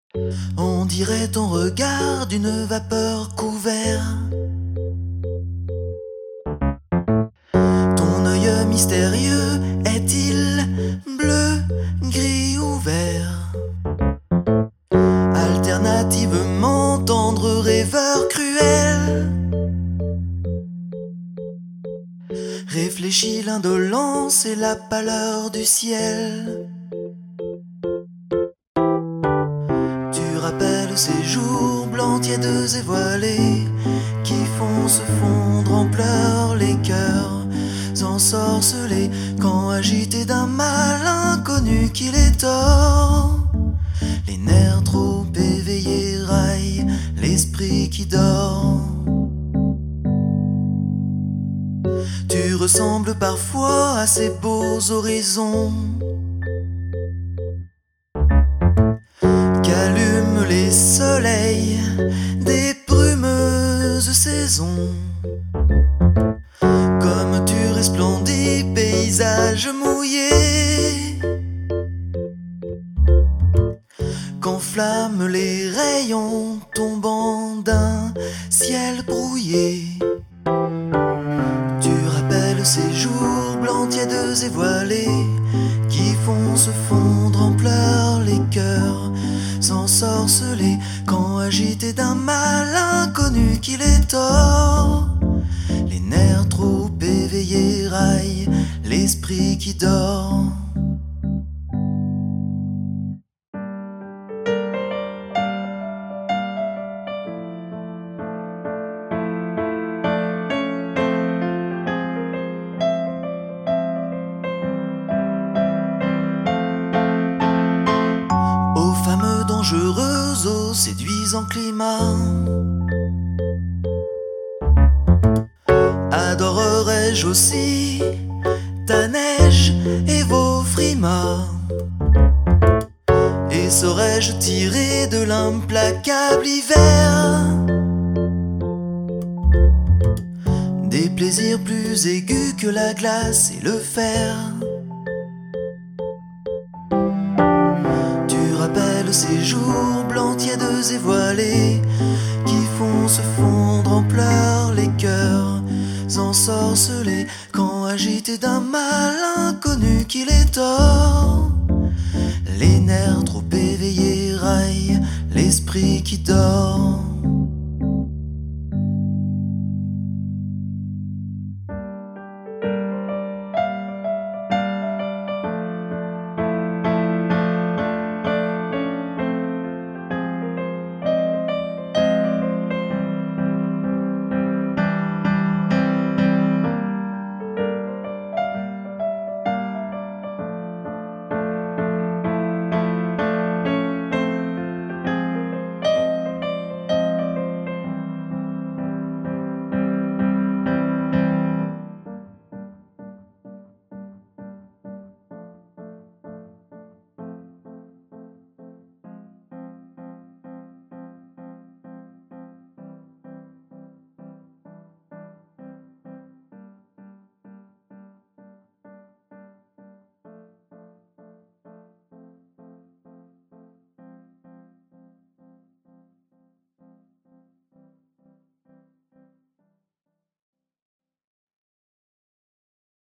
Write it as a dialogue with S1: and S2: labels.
S1: On dirait ton regard d'une vapeur couvert. Ton œil mystérieux est-il bleu, gris ou vert? Alternativement tendre, rêveur cruel. Réfléchis l'indolence et la pâleur du ciel. Tu rappelles ces jours blancs, tièdes et voilés, qui font se fondre en pleurs les cœurs ensorcelés, quand agités d'un mal inconnu qui les tord. Les nerfs trop éveillés raillent l'esprit qui dort. Tu ressembles parfois à ces beaux horizons qu'allument les soleils des brumeuses saisons. Comme tu resplendis, paysage mouillé, qu'enflamment les rayons tombant d'un ciel brouillé. Tu rappelles ces jours blancs, tièdes et voilés, qui font se fondre en pleurs les cœurs ensorcelés, quand agités d'un mal inconnu qui les tord. Les nerfs trop éveillés raillent l'esprit qui dort. Aux femmes dangereuses, aux séduisants climats, adorerais-je aussi ta neige et vos frimas? Et saurais-je tirer de l'implacable hiver des plaisirs plus aigus que la glace et le fer? Tu rappelles ces jours blancs, tièdes et voilés, qui font se fondre en pleurs les cœurs ensorcelés, quand agités d'un mal inconnu qui les tord. Les nerfs trop éveillés raillent l'esprit qui dort.